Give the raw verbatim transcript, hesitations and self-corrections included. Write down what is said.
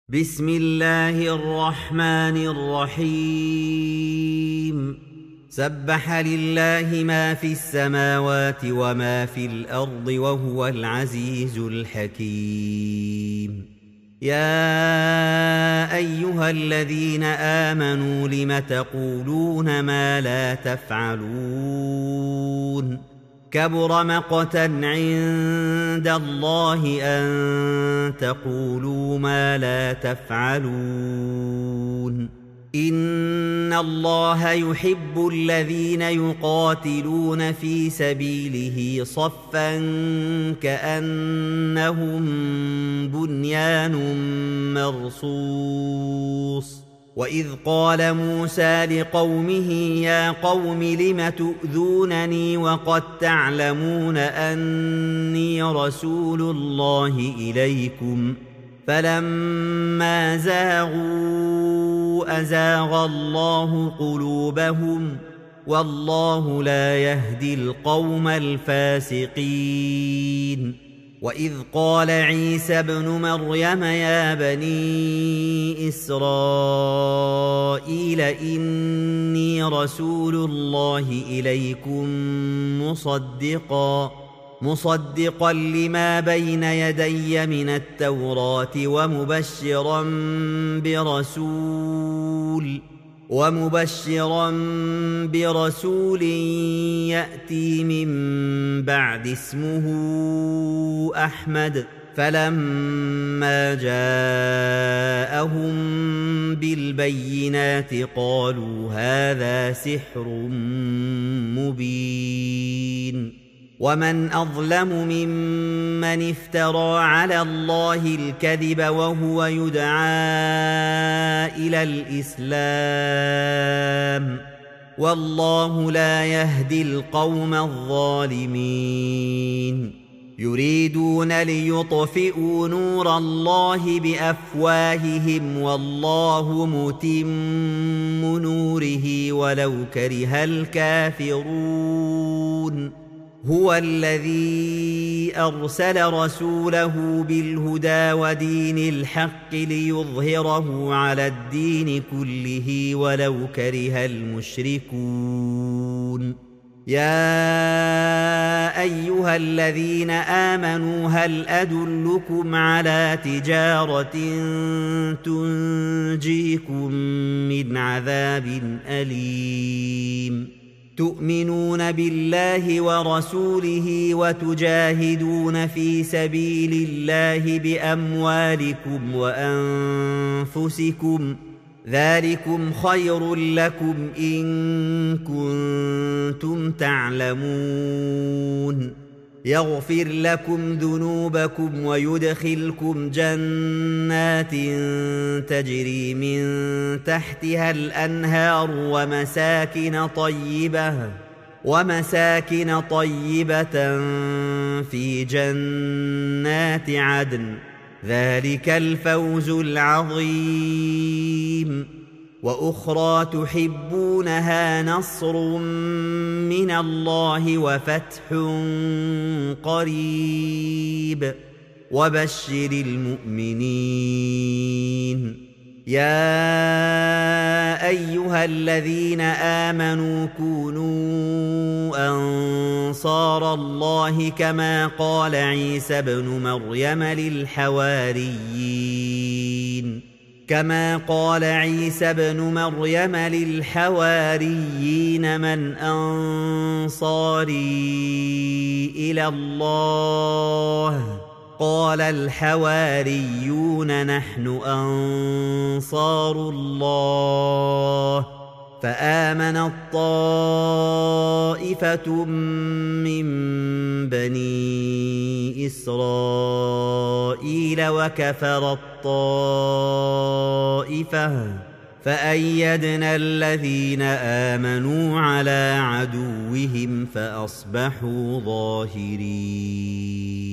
بسم الله الرحمن الرحيم سبح لله ما في السماوات وما في الأرض وهو العزيز الحكيم يا أيها الذين آمنوا لم تقولون ما لا تفعلون كبر مقتا عند الله أن تقولوا ما لا تفعلون إن الله يحب الذين يقاتلون في سبيله صفا كأنهم بنيان مرصوص وإذ قال موسى لقومه يا قوم لم تؤذونني وقد تعلمون أني رسول الله إليكم فلما زاغوا أزاغ الله قلوبهم والله لا يهدي القوم الفاسقين وإذ قال عيسى ابن مريم يا بني إسرائيل إني رسول الله إليكم مصدقا مصدقا لما بين يدي من التوراة ومبشرا برسول ومبشرا برسول يأتي من بعد اسمه أحمد فلما جاءهم بالبينات قالوا هذا سحر مبين ومن أظلم ممن افترى على الله الكذب وهو يدعى إلى الإسلام والله لا يهدي القوم الظالمين يريدون ليطفئوا نور الله بأفواههم والله متم نوره ولو كره الكافرون هو الذي أرسل رسوله بالهدى ودين الحق ليظهره على الدين كله ولو كره المشركون يا أيها الذين آمنوا هل أدلكم على تجارة تنجيكم من عذاب أليم تؤمنون بالله ورسوله وتجاهدون في سبيل الله بأموالكم وأنفسكم ذلكم خير لكم إن كنتم تعلمون يغفر لكم ذنوبكم ويدخلكم جنات تجري من تحتها الأنهار ومساكن طيبة ومساكن طيبة في جنات عدن ذلك الفوز العظيم وأخرى تحبونها نصر من الله وفتح قريب وبشر المؤمنين يا أيها الذين آمنوا كونوا أنصار الله كما قال عيسى ابن مريم للحواريين كما قال عيسى ابن مريم للحواريين من أنصاري إلى الله قال الحواريون نحن أنصار الله فآمنت طائفة من بني إسرائيل وكفرت طائفة فأيدنا الذين آمنوا على عدوهم فأصبحوا ظاهرين.